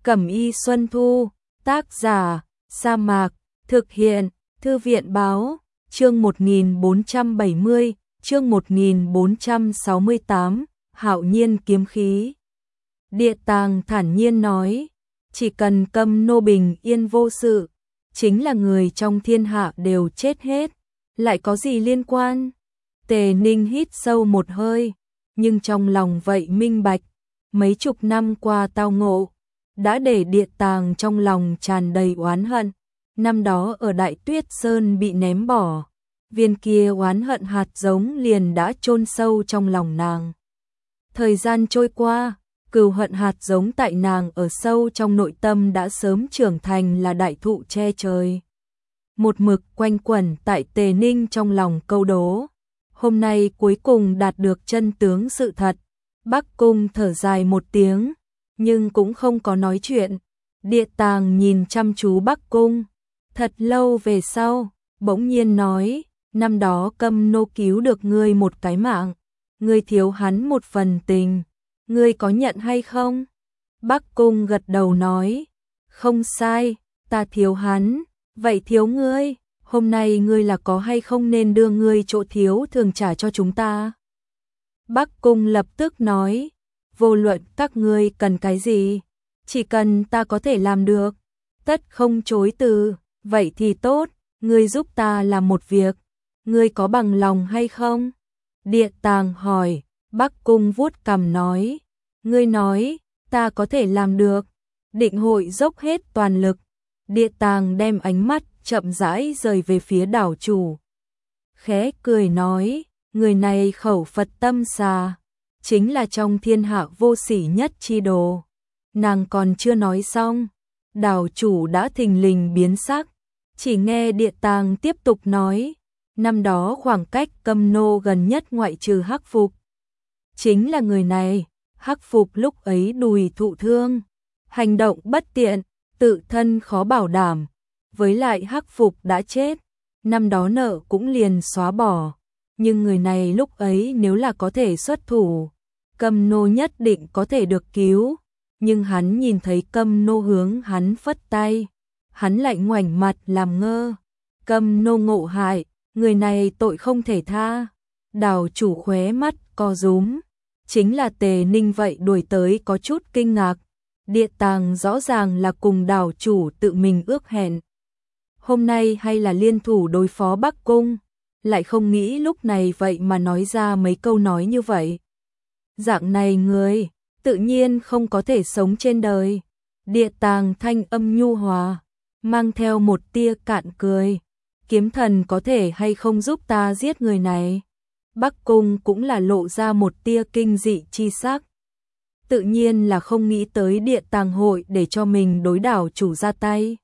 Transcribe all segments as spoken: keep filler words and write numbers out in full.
Cẩm y Xuân Thu, tác giả, Sa Mạc, thực hiện, Thư viện báo, chương một nghìn bốn trăm bảy mươi, chương một nghìn bốn trăm sáu mươi tám, Hạo Nhiên kiếm khí. Địa Tàng thản nhiên nói, chỉ cần Câm Nô bình yên vô sự, chính là người trong thiên hạ đều chết hết, lại có gì liên quan? Tề Ninh hít sâu một hơi, nhưng trong lòng vậy minh bạch, mấy chục năm qua tao ngộ, đã để Địa Tàng trong lòng tràn đầy oán hận. Năm đó ở Đại Tuyết Sơn bị ném bỏ, viên kia oán hận hạt giống liền đã chôn sâu trong lòng nàng. Thời gian trôi qua, cừu hận hạt giống tại nàng ở sâu trong nội tâm đã sớm trưởng thành là đại thụ che trời. Một mực quanh quẩn tại Tề Ninh trong lòng câu đố. Hôm nay cuối cùng đạt được chân tướng sự thật. Bắc Cung thở dài một tiếng, nhưng cũng không có nói chuyện. Địa Tàng nhìn chăm chú Bắc Cung. Thật lâu về sau, bỗng nhiên nói, năm đó Câm Nô cứu được ngươi một cái mạng, ngươi thiếu hắn một phần tình, ngươi có nhận hay không? Bắc Cung gật đầu nói, không sai, ta thiếu hắn, vậy thiếu ngươi, hôm nay ngươi là có hay không nên đưa ngươi chỗ thiếu thường trả cho chúng ta? Bắc Cung lập tức nói, vô luận các ngươi cần cái gì, chỉ cần ta có thể làm được, tất không chối từ. Vậy thì tốt, ngươi giúp ta làm một việc, ngươi có bằng lòng hay không? Địa Tàng hỏi, Bắc Cung vuốt cằm nói, ngươi nói, ta có thể làm được, định hội dốc hết toàn lực. Địa Tàng đem ánh mắt chậm rãi rời về phía đảo chủ. Khẽ cười nói, người này khẩu Phật tâm xà, chính là trong thiên hạ vô sỉ nhất chi đồ. Nàng còn chưa nói xong, đảo chủ đã thình lình biến sắc. Chỉ nghe Địa Tàng tiếp tục nói, năm đó khoảng cách Câm Nô gần nhất ngoại trừ Hắc Phục, chính là người này. Hắc Phục lúc ấy đùi thụ thương, hành động bất tiện, tự thân khó bảo đảm, với lại Hắc Phục đã chết, năm đó nợ cũng liền xóa bỏ, nhưng người này lúc ấy nếu là có thể xuất thủ, Câm Nô nhất định có thể được cứu, nhưng hắn nhìn thấy Câm Nô hướng hắn phất tay, hắn lại ngoảnh mặt làm ngơ. Câm Nô ngộ hại, người này tội không thể tha. Đảo chủ khóe mắt co rúm, chính là Tề Ninh vậy đuổi tới có chút kinh ngạc. Địa Tàng rõ ràng là cùng đảo chủ tự mình ước hẹn, hôm nay hay là liên thủ đối phó Bắc Cung, lại không nghĩ lúc này vậy mà nói ra mấy câu nói như vậy. Dạng này người, tự nhiên không có thể sống trên đời. Địa Tàng thanh âm nhu hòa, mang theo một tia cạn cười, kiếm thần có thể hay không giúp ta giết người này? Bắc Cung cũng là lộ ra một tia kinh dị chi sắc. Tự nhiên là không nghĩ tới Địa Tàng hội để cho mình đối đảo chủ ra tay.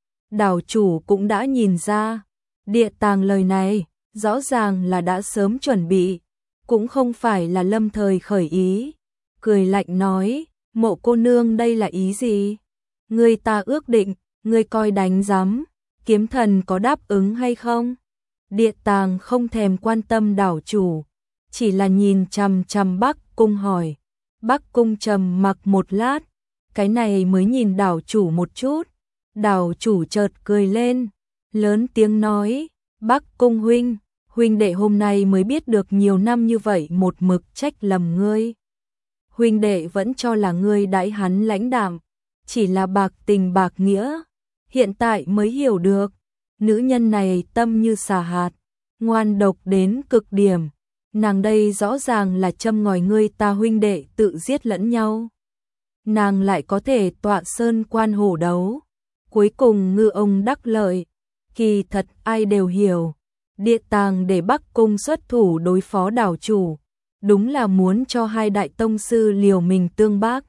Đảo chủ cũng đã nhìn ra, Địa Tàng lời này, rõ ràng là đã sớm chuẩn bị, cũng không phải là lâm thời khởi ý. Cười lạnh nói, Mộ cô nương đây là ý gì? Người ta ước định, ngươi coi đánh giám, kiếm thần có đáp ứng hay không? Địa Tàng không thèm quan tâm đảo chủ, chỉ là nhìn chằm chằm Bắc Cung hỏi. Bắc Cung trầm mặc một lát, cái này mới nhìn đảo chủ một chút. Đảo chủ chợt cười lên, lớn tiếng nói, Bắc Cung huynh, huynh đệ hôm nay mới biết được nhiều năm như vậy một mực trách lầm ngươi. Huynh đệ vẫn cho là ngươi đãi hắn lãnh đạm, chỉ là bạc tình bạc nghĩa, hiện tại mới hiểu được, nữ nhân này tâm như xà hạt, ngoan độc đến cực điểm, nàng đây rõ ràng là châm ngòi ngươi ta huynh đệ tự giết lẫn nhau. Nàng lại có thể tọa sơn quan hổ đấu, cuối cùng ngư ông đắc lợi, kỳ thật ai đều hiểu, Địa Tàng để Bắc Cung xuất thủ đối phó đảo chủ, đúng là muốn cho hai đại tông sư liều mình tương bác.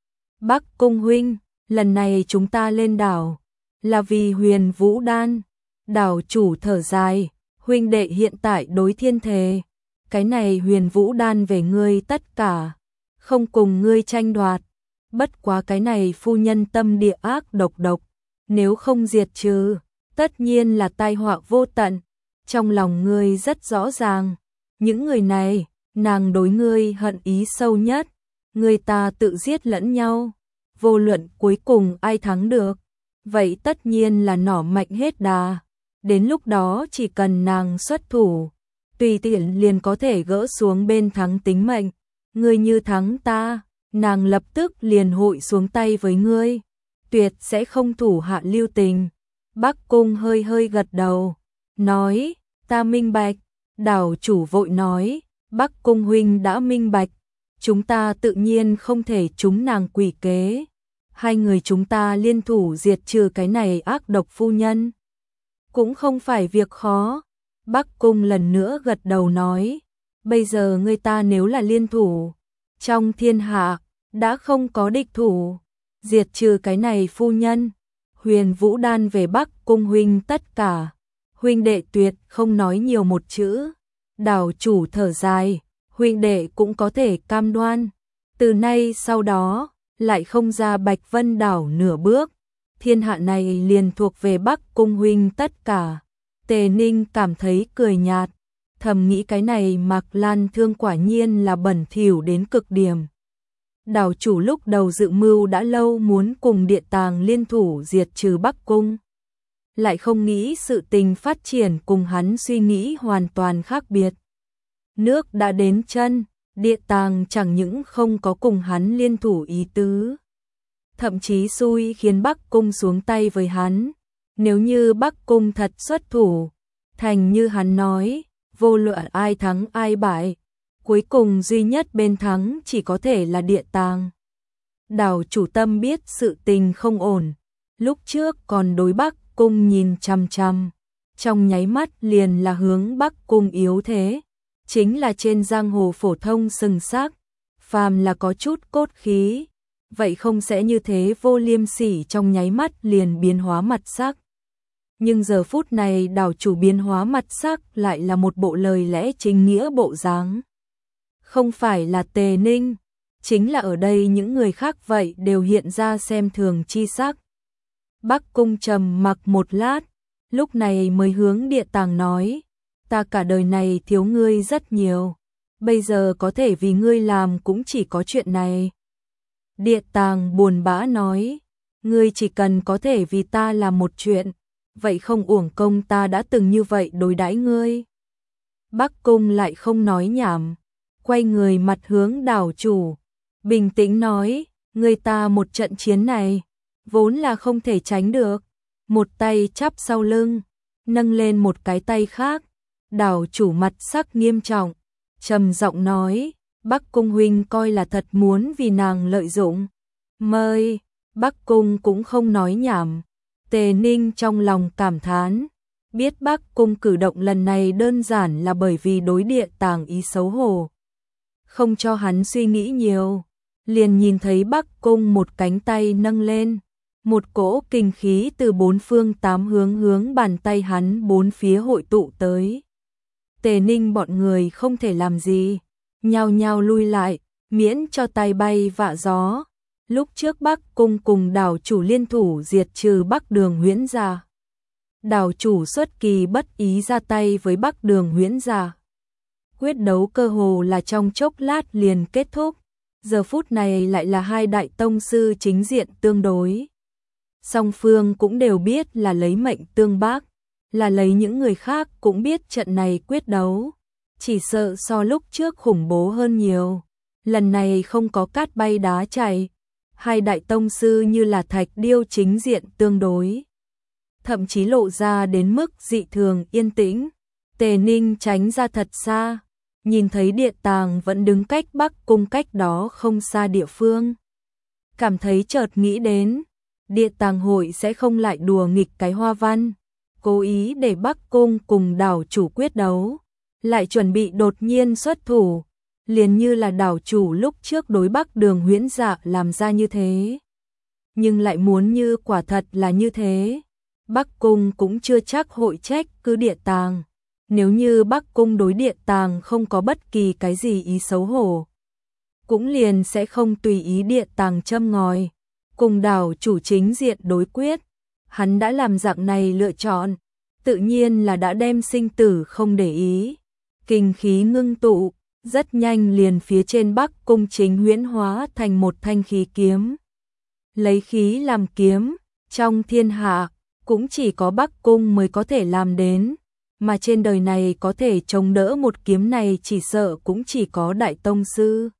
Bắc Cung huynh, lần này chúng ta lên đảo, là vì Huyền Vũ Đan. Đảo chủ thở dài, huynh đệ hiện tại đối thiên thề, cái này Huyền Vũ Đan về ngươi tất cả, không cùng ngươi tranh đoạt, bất quá cái này phu nhân tâm địa ác độc độc, nếu không diệt trừ, tất nhiên là tai họa vô tận, trong lòng ngươi rất rõ ràng, những người này, nàng đối ngươi hận ý sâu nhất, người ta tự giết lẫn nhau, vô luận cuối cùng ai thắng được, vậy tất nhiên là nỏ mạnh hết đà. Đến lúc đó chỉ cần nàng xuất thủ, tùy tiện liền có thể gỡ xuống bên thắng tính mệnh. Ngươi như thắng ta, nàng lập tức liền hội xuống tay với ngươi, tuyệt sẽ không thủ hạ lưu tình. Bắc Cung hơi hơi gật đầu, nói, ta minh bạch. Đảo chủ vội nói, Bắc Cung huynh đã minh bạch, chúng ta tự nhiên không thể trúng nàng quỷ kế. Hai người chúng ta liên thủ diệt trừ cái này ác độc phu nhân, cũng không phải việc khó. Bắc Cung lần nữa gật đầu nói, bây giờ người ta nếu là liên thủ, trong thiên hạ đã không có địch thủ, diệt trừ cái này phu nhân, Huyền Vũ Đan về Bắc Cung huynh tất cả, huynh đệ tuyệt không nói nhiều một chữ. Đảo chủ thở dài, huynh đệ cũng có thể cam đoan, từ nay sau đó lại không ra Bạch Vân đảo nửa bước, thiên hạ này liền thuộc về Bắc Cung huynh tất cả. Tề Ninh cảm thấy cười nhạt, thầm nghĩ cái này Mạc Lan Thương quả nhiên là bẩn thỉu đến cực điểm. Đảo chủ lúc đầu dự mưu đã lâu muốn cùng Địa Tàng liên thủ diệt trừ Bắc Cung, lại không nghĩ sự tình phát triển cùng hắn suy nghĩ hoàn toàn khác biệt. Nước đã đến chân, Địa Tàng chẳng những không có cùng hắn liên thủ ý tứ, thậm chí xui khiến Bắc Cung xuống tay với hắn. Nếu như Bắc Cung thật xuất thủ, thành như hắn nói, vô luận ai thắng ai bại, cuối cùng duy nhất bên thắng chỉ có thể là Địa Tàng. Đảo chủ tâm biết sự tình không ổn, lúc trước còn đối Bắc Cung nhìn chằm chằm, trong nháy mắt liền là hướng Bắc Cung yếu thế, chính là trên giang hồ phổ thông sừng xác, phàm là có chút cốt khí, vậy không sẽ như thế vô liêm sỉ trong nháy mắt liền biến hóa mặt sắc. Nhưng giờ phút này đảo chủ biến hóa mặt sắc lại là một bộ lời lẽ chính nghĩa bộ dáng. Không phải là Tề Ninh, chính là ở đây những người khác vậy đều hiện ra xem thường chi sắc. Bắc Cung trầm mặc một lát, lúc này mới hướng Địa Tàng nói, ta cả đời này thiếu ngươi rất nhiều, bây giờ có thể vì ngươi làm cũng chỉ có chuyện này. Địa Tàng buồn bã nói, ngươi chỉ cần có thể vì ta làm một chuyện, vậy không uổng công ta đã từng như vậy đối đãi ngươi. Bắc Cung lại không nói nhảm, quay người mặt hướng đảo chủ, bình tĩnh nói, ngươi ta một trận chiến này, vốn là không thể tránh được. Một tay chắp sau lưng, nâng lên một cái tay khác, đảo chủ mặt sắc nghiêm trọng, trầm giọng nói, Bắc Cung huynh coi là thật muốn vì nàng lợi dụng. Mời, Bắc Cung cũng không nói nhảm. Tề Ninh trong lòng cảm thán, biết Bắc Cung cử động lần này đơn giản là bởi vì đối Địa Tàng ý xấu hổ, không cho hắn suy nghĩ nhiều, liền nhìn thấy Bắc Cung một cánh tay nâng lên, một cỗ kinh khí từ bốn phương tám hướng hướng bàn tay hắn bốn phía hội tụ tới. Tề Ninh bọn người không thể làm gì, nhao nhao lui lại, miễn cho tay bay vạ gió. Lúc trước Bắc Cung cùng đảo chủ liên thủ diệt trừ Bắc Đường Huyễn Gia, đảo chủ xuất kỳ bất ý ra tay với Bắc Đường Huyễn Gia, quyết đấu cơ hồ là trong chốc lát liền kết thúc. Giờ phút này lại là hai đại tông sư chính diện tương đối, song phương cũng đều biết là lấy mệnh tương bác, là lấy những người khác cũng biết trận này quyết đấu chỉ sợ so lúc trước khủng bố hơn nhiều. Lần này không có cát bay đá chảy, hai đại tông sư như là thạch điêu chính diện tương đối, thậm chí lộ ra đến mức dị thường yên tĩnh. Tề Ninh tránh ra thật xa, nhìn thấy Địa Tàng vẫn đứng cách Bắc Cung cách đó không xa địa phương, cảm thấy chợt nghĩ đến, Địa Tàng hội sẽ không lại đùa nghịch cái hoa văn, cố ý để Bắc Cung cùng đảo chủ quyết đấu, lại chuẩn bị đột nhiên xuất thủ, liền như là đảo chủ lúc trước đối Bắc Đường Huyễn Dạ làm ra như thế. Nhưng lại muốn như quả thật là như thế, Bắc Cung cũng chưa chắc hội trách cứ Địa Tàng. Nếu như Bắc Cung đối Địa Tàng không có bất kỳ cái gì ý xấu hổ, cũng liền sẽ không tùy ý Địa Tàng châm ngòi, cùng đảo chủ chính diện đối quyết. Hắn đã làm dạng này lựa chọn, tự nhiên là đã đem sinh tử không để ý. Kinh khí ngưng tụ, rất nhanh liền phía trên Bắc Cung chính huyễn hóa thành một thanh khí kiếm. lấy khí làm kiếm, trong thiên hạ, cũng chỉ có Bắc Cung mới có thể làm đến, mà trên đời này có thể chống đỡ một kiếm này chỉ sợ cũng chỉ có Đại Tông Sư.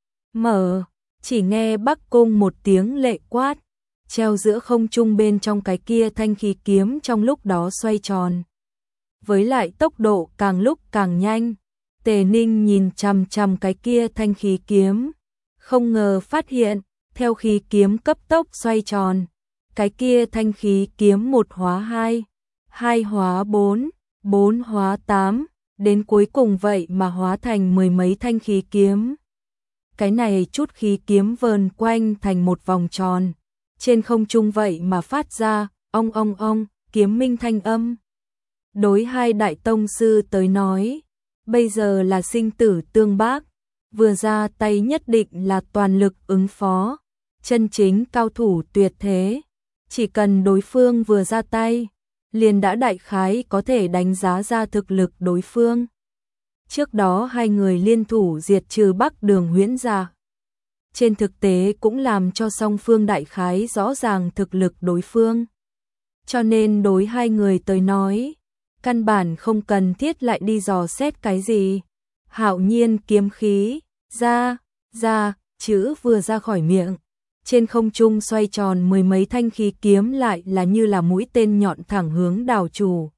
Mở, chỉ nghe Bắc Cung một tiếng lệ quát, treo giữa không trung bên trong cái kia thanh khí kiếm trong lúc đó xoay tròn. Với lại tốc độ càng lúc càng nhanh, Tề Ninh nhìn chằm chằm cái kia thanh khí kiếm, không ngờ phát hiện, theo khí kiếm cấp tốc xoay tròn, cái kia thanh khí kiếm một hóa hai, hai hóa bốn, bốn hóa tám, đến cuối cùng vậy mà hóa thành mười mấy thanh khí kiếm. Cái này chút khí kiếm vờn quanh thành một vòng tròn, trên không trung vậy mà phát ra, ong ong ong, kiếm minh thanh âm. Đối hai đại tông sư tới nói, bây giờ là sinh tử tương bác, vừa ra tay nhất định là toàn lực ứng phó, chân chính cao thủ tuyệt thế, chỉ cần đối phương vừa ra tay, liền đã đại khái có thể đánh giá ra thực lực đối phương. Trước đó hai người liên thủ diệt trừ Bắc Đường Huyễn Gia, trên thực tế cũng làm cho song phương đại khái rõ ràng thực lực đối phương. Cho nên đối hai người tới nói, căn bản không cần thiết lại đi dò xét cái gì. Hạo nhiên kiếm khí, ra, ra, chữ vừa ra khỏi miệng, trên không trung xoay tròn mười mấy thanh khí kiếm lại là như là mũi tên nhọn thẳng hướng đảo chủ.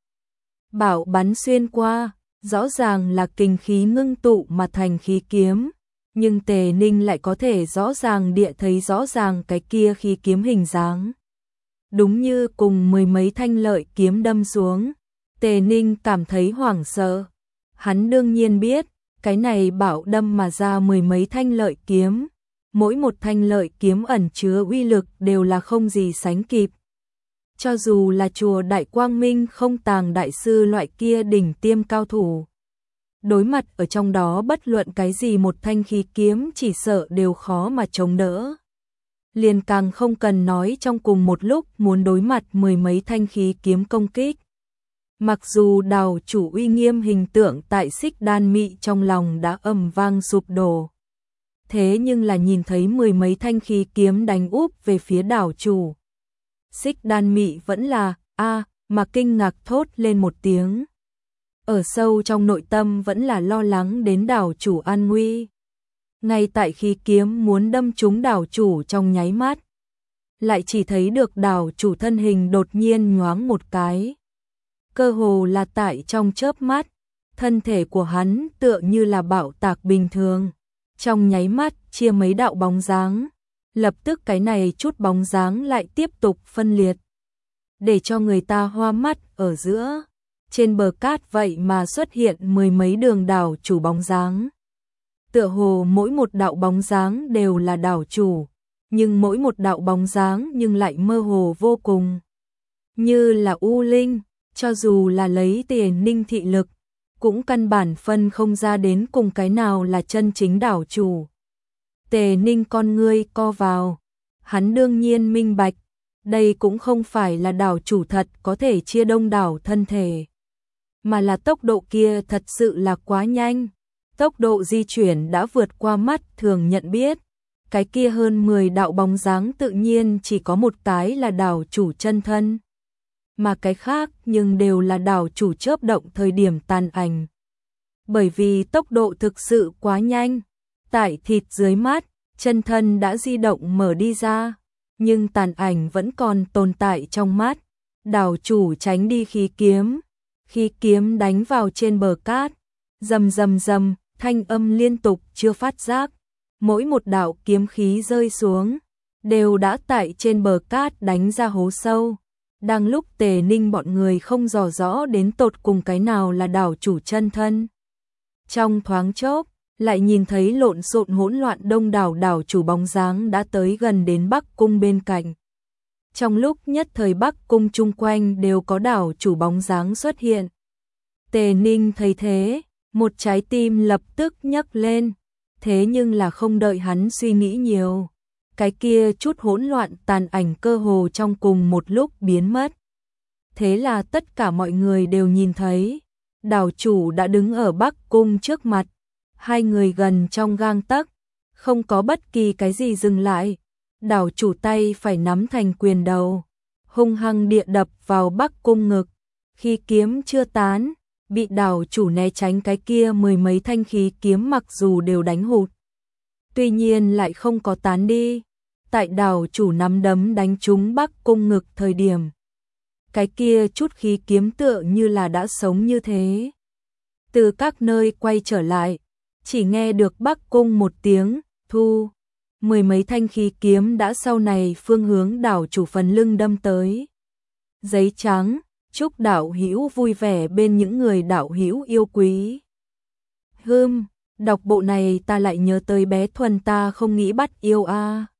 Bảo bắn xuyên qua, rõ ràng là kình khí ngưng tụ mà thành khí kiếm, nhưng Tề Ninh lại có thể rõ ràng địa thấy rõ ràng cái kia khí kiếm hình dáng. Đúng như cùng mười mấy thanh lợi kiếm đâm xuống, Tề Ninh cảm thấy hoảng sợ. Hắn đương nhiên biết, cái này bảo đâm mà ra mười mấy thanh lợi kiếm, mỗi một thanh lợi kiếm ẩn chứa uy lực đều là không gì sánh kịp. Cho dù là chùa Đại Quang Minh không tàng đại sư loại kia đỉnh tiêm cao thủ, đối mặt ở trong đó bất luận cái gì một thanh khí kiếm chỉ sợ đều khó mà chống đỡ. Liền càng không cần nói trong cùng một lúc muốn đối mặt mười mấy thanh khí kiếm công kích. Mặc dù đào chủ uy nghiêm hình tượng tại Xích Đan Mị trong lòng đã ầm vang sụp đổ, thế nhưng là nhìn thấy mười mấy thanh khí kiếm đánh úp về phía đảo chủ, Xích Đan Mị vẫn là a mà kinh ngạc thốt lên một tiếng. Ở sâu trong nội tâm vẫn là lo lắng đến đảo chủ an nguy. Ngay tại khi kiếm muốn đâm trúng đảo chủ trong nháy mắt, lại chỉ thấy được đảo chủ thân hình đột nhiên nhoáng một cái. Cơ hồ là tại trong chớp mắt, thân thể của hắn tựa như là bạo tạc bình thường, trong nháy mắt chia mấy đạo bóng dáng, lập tức cái này chút bóng dáng lại tiếp tục phân liệt, để cho người ta hoa mắt. Ở giữa, trên bờ cát vậy mà xuất hiện mười mấy đường đảo chủ bóng dáng. Tựa hồ mỗi một đạo bóng dáng đều là đảo chủ, nhưng mỗi một đạo bóng dáng nhưng lại mơ hồ vô cùng, như là u linh. Cho dù là lấy Tề Ninh thị lực, cũng căn bản phân không ra đến cùng cái nào là chân chính đảo chủ. Tề Ninh con ngươi co vào, hắn đương nhiên minh bạch, đây cũng không phải là đảo chủ thật có thể chia đông đảo thân thể, mà là tốc độ kia thật sự là quá nhanh, tốc độ di chuyển đã vượt qua mắt thường nhận biết. Cái kia hơn mười đạo bóng dáng tự nhiên chỉ có một cái là đảo chủ chân thân, mà cái khác nhưng đều là đảo chủ chớp động thời điểm tàn ảnh. Bởi vì tốc độ thực sự quá nhanh, tại thịt dưới mắt, chân thân đã di động mở đi ra, nhưng tàn ảnh vẫn còn tồn tại trong mắt. Đảo chủ tránh đi khí kiếm, khí kiếm đánh vào trên bờ cát, rầm rầm rầm, thanh âm liên tục chưa phát giác. Mỗi một đạo kiếm khí rơi xuống, đều đã tại trên bờ cát đánh ra hố sâu. Đang lúc Tề Ninh bọn người không dò rõ đến tột cùng cái nào là đảo chủ chân thân, trong thoáng chốc lại nhìn thấy lộn xộn hỗn loạn đông đảo đảo chủ bóng dáng đã tới gần đến Bắc Cung bên cạnh. Trong lúc nhất thời Bắc Cung chung quanh đều có đảo chủ bóng dáng xuất hiện. Tề Ninh thấy thế, một trái tim lập tức nhấc lên, thế nhưng là không đợi hắn suy nghĩ nhiều, cái kia chút hỗn loạn tàn ảnh cơ hồ trong cùng một lúc biến mất. Thế là tất cả mọi người đều nhìn thấy, đảo chủ đã đứng ở Bắc Cung trước mặt, hai người gần trong gang tấc, không có bất kỳ cái gì dừng lại, Đảo chủ tay phải nắm thành quyền đầu, hung hăng địa đập vào Bắc Cung ngực. Khi kiếm chưa tán, bị đảo chủ né tránh cái kia mười mấy thanh khí kiếm mặc dù đều đánh hụt, tuy nhiên lại không có tán đi. Tại đảo chủ nắm đấm đánh trúng Bắc Cung ngực thời điểm, cái kia chút khí kiếm tựa như là đã sống như thế. Từ các nơi quay trở lại, chỉ nghe được Bắc Cung một tiếng thu, mười mấy thanh khí kiếm đã sau này phương hướng đảo chủ phần lưng đâm tới. Giấy trắng, chúc đạo hữu vui vẻ bên những người đạo hữu yêu quý. Hừm, đọc bộ này ta lại nhớ tới bé Thuần ta không nghĩ bắt yêu a. À.